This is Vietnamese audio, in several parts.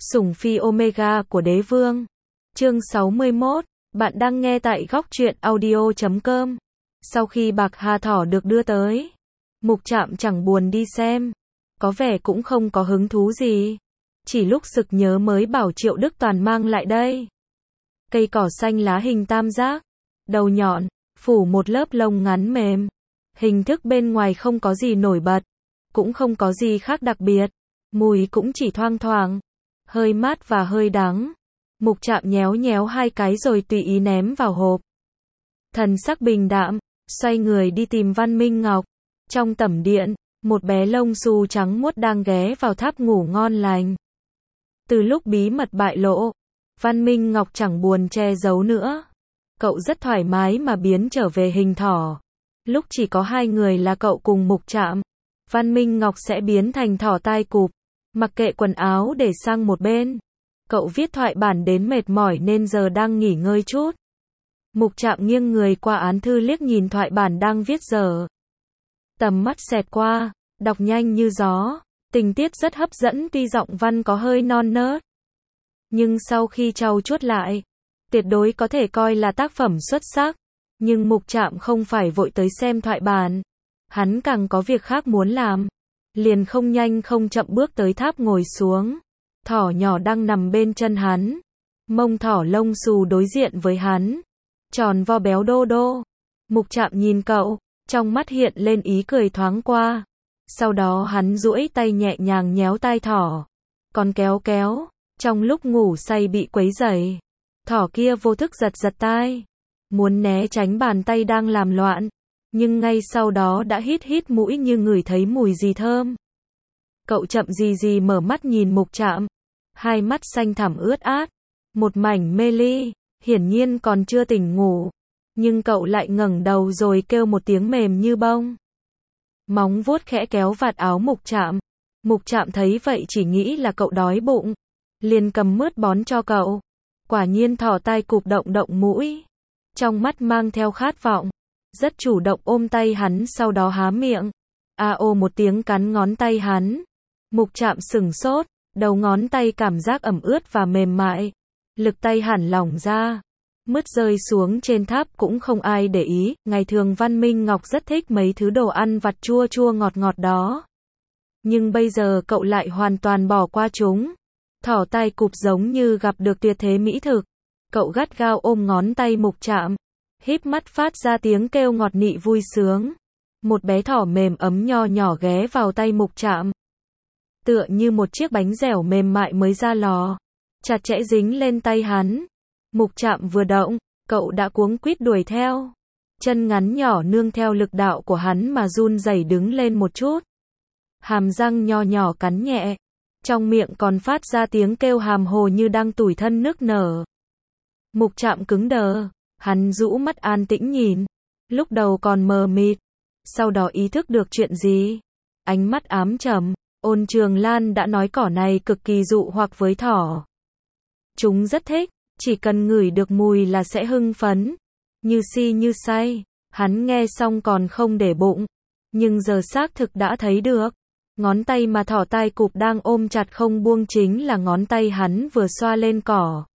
Sủng phi Omega của đế vương. Chương 61, bạn đang nghe tại góc truyện audio.com. Sau khi bạc hà thỏ được đưa tới, Mục Trạm chẳng buồn đi xem, có vẻ cũng không có hứng thú gì. Chỉ lúc sực nhớ mới bảo Triệu Đức Toàn mang lại đây. Cây cỏ xanh lá hình tam giác, đầu nhọn, phủ một lớp lông ngắn mềm. Hình thức bên ngoài không có gì nổi bật, cũng không có gì khác đặc biệt. Mùi cũng chỉ thoang thoảng, hơi mát và hơi đắng. Mục Trạm nhéo nhéo hai cái rồi tùy ý ném vào hộp. Thần sắc bình đạm, xoay người đi tìm Văn Minh Ngọc. Trong tẩm điện, một bé lông xù trắng muốt đang ghé vào tháp ngủ ngon lành. Từ lúc bí mật bại lộ, Văn Minh Ngọc chẳng buồn che giấu nữa. Cậu rất thoải mái mà biến trở về hình thỏ. Lúc chỉ có hai người là cậu cùng Mục Trạm, Văn Minh Ngọc sẽ biến thành thỏ tai cụp, mặc kệ quần áo để sang một bên. Cậu viết thoại bản đến mệt mỏi nên giờ đang nghỉ ngơi chút. Mục Trạm nghiêng người qua án thư liếc nhìn thoại bản đang viết dở. Tầm mắt xẹt qua, đọc nhanh như gió, tình tiết rất hấp dẫn tuy giọng văn có hơi non nớt. Nhưng sau khi trau chuốt lại, tuyệt đối có thể coi là tác phẩm xuất sắc. Nhưng Mục Trạm không phải vội tới xem thoại bản. Hắn càng có việc khác muốn làm. Liền không nhanh không chậm bước tới tháp ngồi xuống. Thỏ nhỏ đang nằm bên chân hắn. Mông thỏ lông xù đối diện với hắn. Tròn vo béo đô đô. Mục Trạm nhìn cậu, trong mắt hiện lên ý cười thoáng qua. Sau đó hắn duỗi tay nhẹ nhàng nhéo tai thỏ. Còn kéo kéo, trong lúc ngủ say bị quấy rầy. Thỏ kia vô thức giật giật tai. Muốn né tránh bàn tay đang làm loạn. Nhưng ngay sau đó đã hít hít mũi như ngửi thấy mùi gì thơm. Cậu chậm gì gì mở mắt nhìn Mục Trạm. Hai mắt xanh thẳm ướt át. Một mảnh mê ly, hiển nhiên còn chưa tỉnh ngủ. Nhưng cậu lại ngẩng đầu rồi kêu một tiếng mềm như bông. Móng vuốt khẽ kéo vạt áo Mục Trạm. Mục Trạm thấy vậy chỉ nghĩ là cậu đói bụng. Liền cầm mứt bón cho cậu. Quả nhiên thỏ tai cụp động động mũi. Trong mắt mang theo khát vọng. Rất chủ động ôm tay hắn sau đó há miệng. A ô một tiếng cắn ngón tay hắn. Mục Trạm sửng sốt, đầu ngón tay cảm giác ẩm ướt và mềm mại. Lực tay hẳn lỏng ra. Mứt rơi xuống trên tháp cũng không ai để ý. Ngày thường Văn Minh Ngọc rất thích mấy thứ đồ ăn vặt chua chua ngọt ngọt đó. Nhưng bây giờ cậu lại hoàn toàn bỏ qua chúng. Thỏ tai cụp giống như gặp được tuyệt thế mỹ thực. Cậu gắt gao ôm ngón tay Mục Trạm. Híp mắt phát ra tiếng kêu ngọt nị vui sướng. Một bé thỏ mềm ấm nho nhỏ ghé vào tay Mục Trạm. Tựa như một chiếc bánh dẻo mềm mại mới ra lò. Chặt chẽ dính lên tay hắn. Mục Trạm vừa động, cậu đã cuống quýt đuổi theo. Chân ngắn nhỏ nương theo lực đạo của hắn mà run rẩy đứng lên một chút. Hàm răng nho nhỏ cắn nhẹ. Trong miệng còn phát ra tiếng kêu hàm hồ như đang tủi thân nức nở. Mục Trạm cứng đờ. Hắn rũ mắt an tĩnh nhìn. Lúc đầu còn mờ mịt. Sau đó ý thức được chuyện gì. Ánh mắt ám trầm. Ôn Trường Lan đã nói cỏ này cực kỳ dụ hoặc với thỏ. Chúng rất thích. Chỉ cần ngửi được mùi là sẽ hưng phấn. Như si như say. Hắn nghe xong còn không để bụng. Nhưng giờ xác thực đã thấy được. Ngón tay mà thỏ tai cụp đang ôm chặt không buông chính là ngón tay hắn vừa xoa lên cỏ.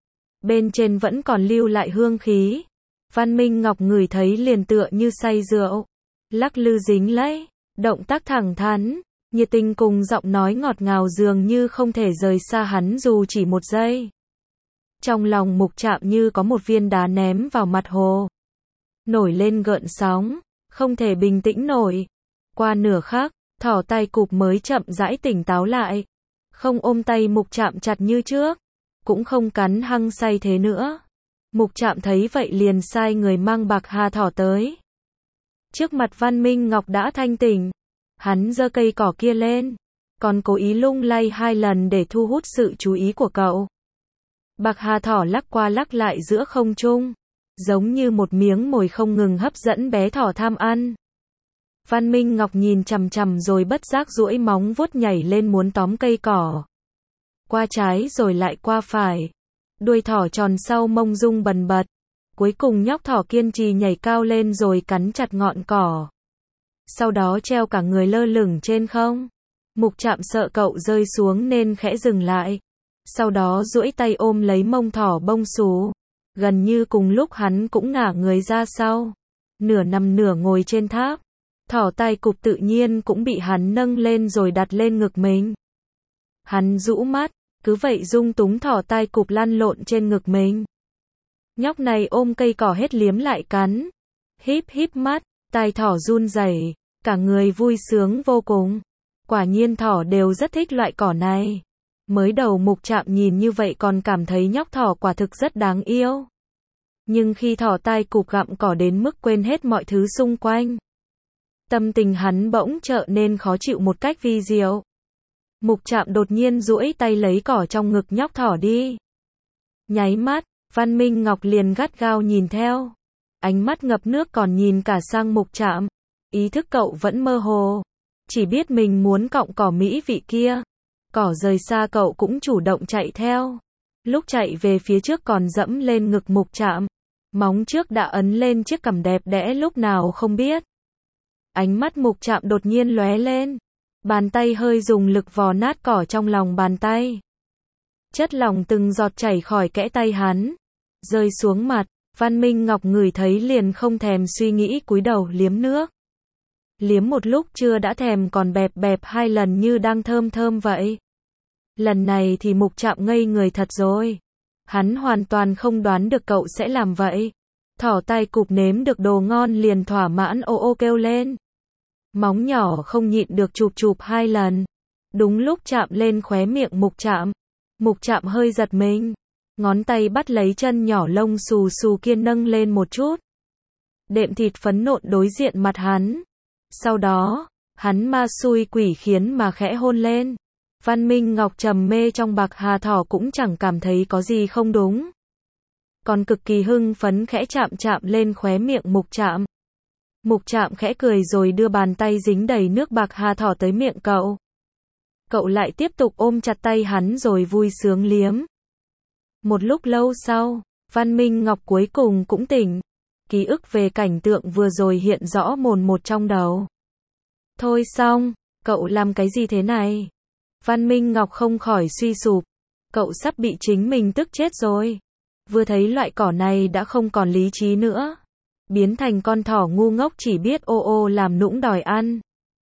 Bên trên vẫn còn lưu lại hương khí. Văn Minh Ngọc ngửi thấy liền tựa như say rượu. Lắc lư dính lấy. Động tác thẳng thắn. Nhiệt tình cùng giọng nói ngọt ngào dường như không thể rời xa hắn dù chỉ một giây. Trong lòng Mục Trạm như có một viên đá ném vào mặt hồ. Nổi lên gợn sóng. Không thể bình tĩnh nổi. Qua nửa khắc, thỏ tai cụp mới chậm rãi tỉnh táo lại. Không ôm tay Mục Trạm chặt như trước. Cũng không cắn hăng say thế nữa. Mục Trạm thấy vậy liền sai người mang bạc hà thỏ tới. Trước mặt Văn Minh Ngọc đã thanh tỉnh. Hắn giơ cây cỏ kia lên. Còn cố ý lung lay 2 lần để thu hút sự chú ý của cậu. Bạc hà thỏ lắc qua lắc lại giữa không trung. Giống như một miếng mồi không ngừng hấp dẫn bé thỏ tham ăn. Văn Minh Ngọc nhìn chằm chằm rồi bất giác duỗi móng vuốt nhảy lên muốn tóm cây cỏ. Qua trái rồi lại qua phải. Đuôi thỏ tròn sau mông rung bần bật. Cuối cùng nhóc thỏ kiên trì nhảy cao lên rồi cắn chặt ngọn cỏ. Sau đó treo cả người lơ lửng trên không. Mục Trạm sợ cậu rơi xuống nên khẽ dừng lại. sau đó duỗi tay ôm lấy mông thỏ bông xù. Gần như cùng lúc hắn cũng ngả người ra sau, nửa nằm nửa ngồi trên tháp. Thỏ tai cụp tự nhiên cũng bị hắn nâng lên rồi đặt lên ngực mình. Hắn rũ mắt, cứ vậy dung túng thỏ tai cụp lăn lộn trên ngực mình. Nhóc này ôm cây cỏ hết liếm lại cắn. Híp híp mắt, tai thỏ run rẩy, cả người vui sướng vô cùng. Quả nhiên thỏ đều rất thích loại cỏ này. Mới đầu Mục Trạm nhìn như vậy còn cảm thấy nhóc thỏ quả thực rất đáng yêu. Nhưng khi thỏ tai cụp gặm cỏ đến mức quên hết mọi thứ xung quanh, tâm tình hắn bỗng trở nên khó chịu một cách vi diệu. Mục Trạm đột nhiên duỗi tay lấy cỏ trong ngực nhóc thỏ đi. Nháy mắt, Văn Minh Ngọc liền gắt gao nhìn theo. Ánh mắt ngập nước còn nhìn cả sang Mục Trạm. Ý thức cậu vẫn mơ hồ. Chỉ biết mình muốn cọng cỏ mỹ vị kia. Cỏ rời xa cậu cũng chủ động chạy theo. Lúc chạy về phía trước còn dẫm lên ngực Mục Trạm. Móng trước đã ấn lên chiếc cằm đẹp đẽ lúc nào không biết. Ánh mắt Mục Trạm đột nhiên lóe lên. Bàn tay hơi dùng lực vò nát cỏ trong lòng bàn tay. Chất lỏng từng giọt chảy khỏi kẽ tay hắn, rơi xuống mặt. Văn Minh Ngọc ngửi thấy liền không thèm suy nghĩ cúi đầu liếm nước. Liếm một lúc chưa đã thèm còn bẹp bẹp 2 lần như đang thơm thơm vậy. Lần này thì Mục Trạm ngây người thật rồi. Hắn hoàn toàn không đoán được cậu sẽ làm vậy. Thỏ tai cụp nếm được đồ ngon liền thỏa mãn ô ô kêu lên. Móng nhỏ không nhịn được chụp chụp 2 lần. Đúng lúc chạm lên khóe miệng Mục Trạm. Mục Trạm hơi giật mình. Ngón tay bắt lấy chân nhỏ lông xù xù kia nâng lên một chút. Đệm thịt phấn nộn đối diện mặt hắn. Sau đó, hắn ma xui quỷ khiến mà khẽ hôn lên. Văn Minh Ngọc trầm mê trong bạc hà thỏ cũng chẳng cảm thấy có gì không đúng. Còn cực kỳ hưng phấn khẽ chạm chạm lên khóe miệng Mục Trạm. Mục Trạm khẽ cười rồi đưa bàn tay dính đầy nước bạc hà thỏ tới miệng cậu. Cậu lại tiếp tục ôm chặt tay hắn rồi vui sướng liếm. Một lúc lâu sau, Văn Minh Ngọc cuối cùng cũng tỉnh. Ký ức về cảnh tượng vừa rồi hiện rõ mồn một trong đầu. Thôi xong, cậu làm cái gì thế này? Văn Minh Ngọc không khỏi suy sụp. Cậu sắp bị chính mình tức chết rồi. Vừa thấy loại cỏ này đã không còn lý trí nữa. Biến thành con thỏ ngu ngốc chỉ biết ô ô làm nũng đòi ăn.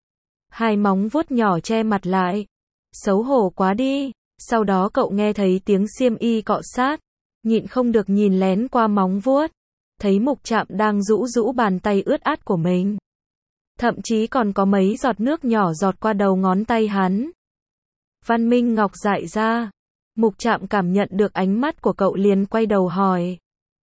2 móng vuốt nhỏ che mặt lại. Xấu hổ quá đi. Sau đó cậu nghe thấy tiếng xiêm y cọ sát. Nhịn không được nhìn lén qua móng vuốt. Thấy Mục Trạm đang rũ rũ bàn tay ướt át của mình. Thậm chí còn có mấy giọt nước nhỏ giọt qua đầu ngón tay hắn. Văn Minh Ngọc dại ra. Mục Trạm cảm nhận được ánh mắt của cậu liền quay đầu hỏi.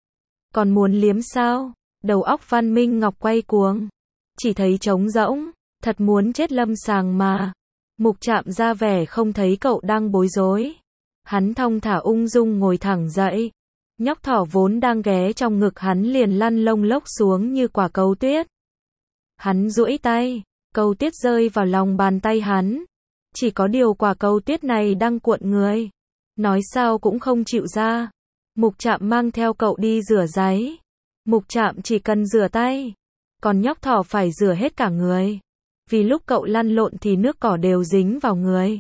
Còn muốn liếm sao? Đầu óc Văn Minh Ngọc quay cuồng. Chỉ thấy trống rỗng. Thật muốn chết lâm sàng mà. Mục Trạm ra vẻ không thấy cậu đang bối rối. Hắn thong thả ung dung ngồi thẳng dậy. Nhóc thỏ vốn đang ghé trong ngực hắn liền lăn lông lốc xuống như quả cầu tuyết. Hắn duỗi tay, cầu tuyết rơi vào lòng bàn tay hắn. Chỉ có điều quả cầu tuyết này đang cuộn người. Nói sao cũng không chịu ra. Mục Trạm mang theo cậu đi rửa ráy. Mục Trạm chỉ cần rửa tay. Còn nhóc thỏ phải rửa hết cả người. Vì lúc cậu lăn lộn thì nước cỏ đều dính vào người.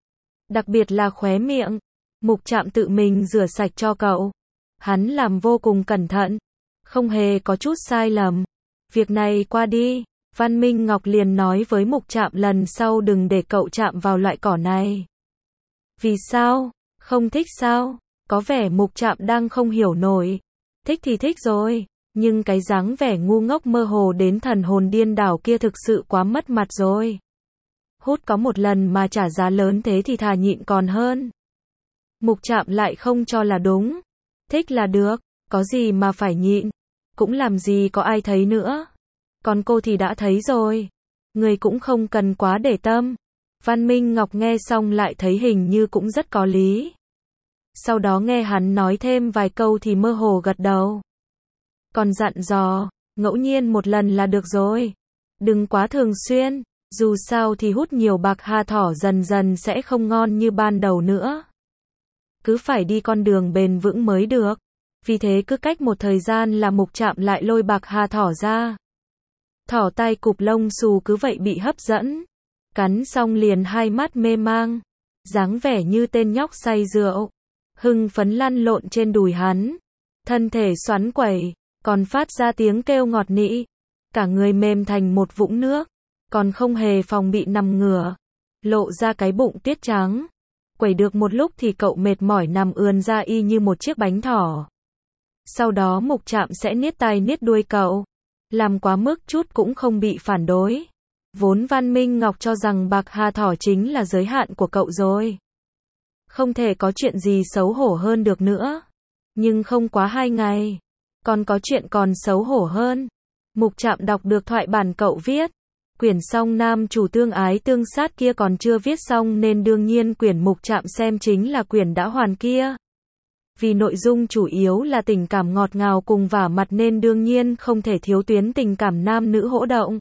Đặc biệt là khóe miệng. Mục Trạm tự mình rửa sạch cho cậu. Hắn làm vô cùng cẩn thận. Không hề có chút sai lầm. Việc này qua đi. Văn Minh Ngọc liền nói với Mục Trạm lần sau đừng để cậu chạm vào loại cỏ này. Vì sao? Không thích sao? Có vẻ Mục Trạm đang không hiểu nổi. Thích thì thích rồi. Nhưng cái dáng vẻ ngu ngốc mơ hồ đến thần hồn điên đảo kia thực sự quá mất mặt rồi. Hút có một lần mà trả giá lớn thế thì thà nhịn còn hơn. Mục Trạm lại không cho là đúng. Thích là được, có gì mà phải nhịn. Cũng làm gì có ai thấy nữa. Còn cô thì đã thấy rồi. Người cũng không cần quá để tâm. Văn Minh Ngọc nghe xong lại thấy hình như cũng rất có lý. Sau đó nghe hắn nói thêm vài câu thì mơ hồ gật đầu. Còn dặn dò, ngẫu nhiên một lần là được rồi. Đừng quá thường xuyên, dù sao thì hút nhiều bạc hà thỏ dần dần sẽ không ngon như ban đầu nữa. Cứ phải đi con đường bền vững mới được. Vì thế cứ cách một thời gian là Mục Trạm lại lôi bạc hà thỏ ra. Thỏ tai cụp lông xù cứ vậy bị hấp dẫn. Cắn xong liền 2 mắt mê mang. dáng vẻ như tên nhóc say rượu, hưng phấn lăn lộn trên đùi hắn, thân thể xoắn quẩy, còn phát ra tiếng kêu ngọt nị, cả người mềm thành một vũng nước, còn không hề phòng bị nằm ngửa, lộ ra cái bụng tuyết trắng. Quẩy được một lúc thì cậu mệt mỏi nằm ườn ra y như một chiếc bánh thỏ. Sau đó Mục Trạm sẽ niết tai niết đuôi cậu, làm quá mức chút cũng không bị phản đối. Vốn Văn Minh Ngọc cho rằng bạc hà thỏ chính là giới hạn của cậu rồi. Không thể có chuyện gì xấu hổ hơn được nữa. Nhưng không quá 2 ngày, còn có chuyện còn xấu hổ hơn. Mục Trạm đọc được thoại bản cậu viết. Quyển song nam chủ tương ái tương sát kia còn chưa viết xong nên đương nhiên quyển Mục Trạm xem chính là quyển đã hoàn kia. Vì nội dung chủ yếu là tình cảm ngọt ngào cùng vả mặt nên đương nhiên không thể thiếu tuyến tình cảm nam nữ hỗ động.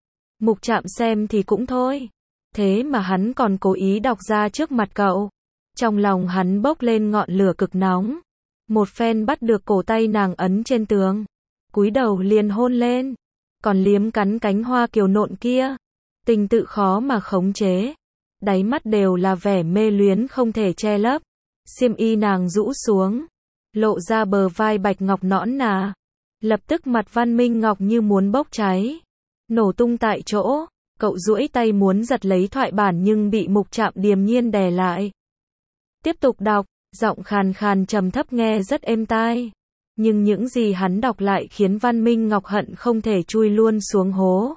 Mục Trạm xem thì cũng thôi. Thế mà hắn còn cố ý đọc ra trước mặt cậu. Trong lòng hắn bốc lên ngọn lửa cực nóng. Một phen bắt được cổ tay nàng ấn trên tường. Cúi đầu liền hôn lên. Còn liếm cắn cánh hoa kiều nộn kia. Tình tự khó mà khống chế. Đáy mắt đều là vẻ mê luyến không thể che lấp. Xiêm y nàng rũ xuống. Lộ ra bờ vai bạch ngọc nõn nà. Lập tức mặt Văn Minh Ngọc như muốn bốc cháy. Nổ tung tại chỗ. Cậu duỗi tay muốn giật lấy thoại bản nhưng bị Mục Trạm điềm nhiên đè lại. Tiếp tục đọc. Giọng khàn khàn trầm thấp nghe rất êm tai. Nhưng những gì hắn đọc lại khiến Văn Minh Ngọc hận không thể chui luôn xuống hố.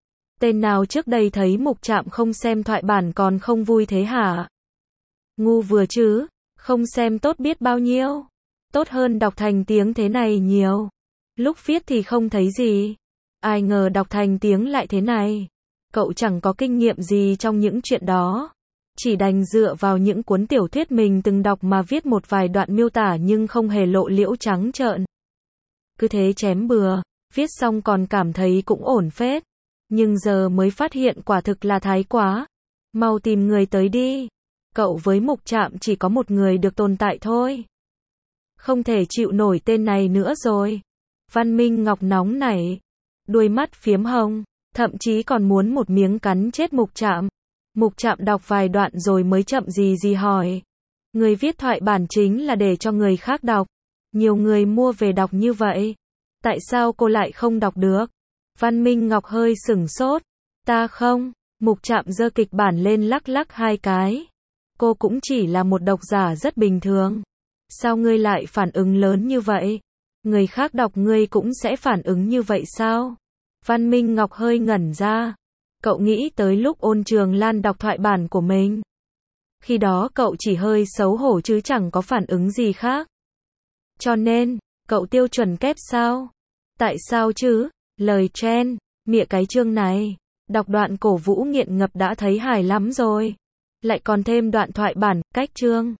Tên nào trước đây thấy Mục Trạm không xem thoại bản còn không vui thế hả? Ngu vừa chứ, không xem tốt biết bao nhiêu. Tốt hơn đọc thành tiếng thế này nhiều. Lúc viết thì không thấy gì. Ai ngờ đọc thành tiếng lại thế này. Cậu chẳng có kinh nghiệm gì trong những chuyện đó. Chỉ đành dựa vào những cuốn tiểu thuyết mình từng đọc mà viết một vài đoạn miêu tả nhưng không hề lộ liễu trắng trợn. Cứ thế chém bừa, viết xong còn cảm thấy cũng ổn phết. Nhưng giờ mới phát hiện quả thực là thái quá. Mau tìm người tới đi. Cậu với Mục Trạm chỉ có một người được tồn tại thôi. Không thể chịu nổi tên này nữa rồi. Văn Minh Ngọc nóng nảy. Đuôi mắt phiếm hồng. Thậm chí còn muốn một miếng cắn chết Mục Trạm. Mục Trạm đọc vài đoạn rồi mới chậm gì hỏi. Người viết thoại bản chính là để cho người khác đọc. Nhiều người mua về đọc như vậy. Tại sao cô lại không đọc được? Văn Minh Ngọc hơi sửng sốt. Ta không. Mục Trạm giơ kịch bản lên lắc lắc 2 cái. Cô cũng chỉ là một độc giả rất bình thường. Sao ngươi lại phản ứng lớn như vậy? Người khác đọc ngươi cũng sẽ phản ứng như vậy sao? Văn Minh Ngọc hơi ngẩn ra. Cậu nghĩ tới lúc Ôn Trường Lan đọc thoại bản của mình. Khi đó cậu chỉ hơi xấu hổ chứ chẳng có phản ứng gì khác. Cho nên, cậu tiêu chuẩn kép sao? Tại sao chứ? Lời chen, mịa cái chương này. Đọc đoạn cổ vũ nghiện ngập đã thấy hài lắm rồi. Lại còn thêm đoạn thoại bản, cách chương.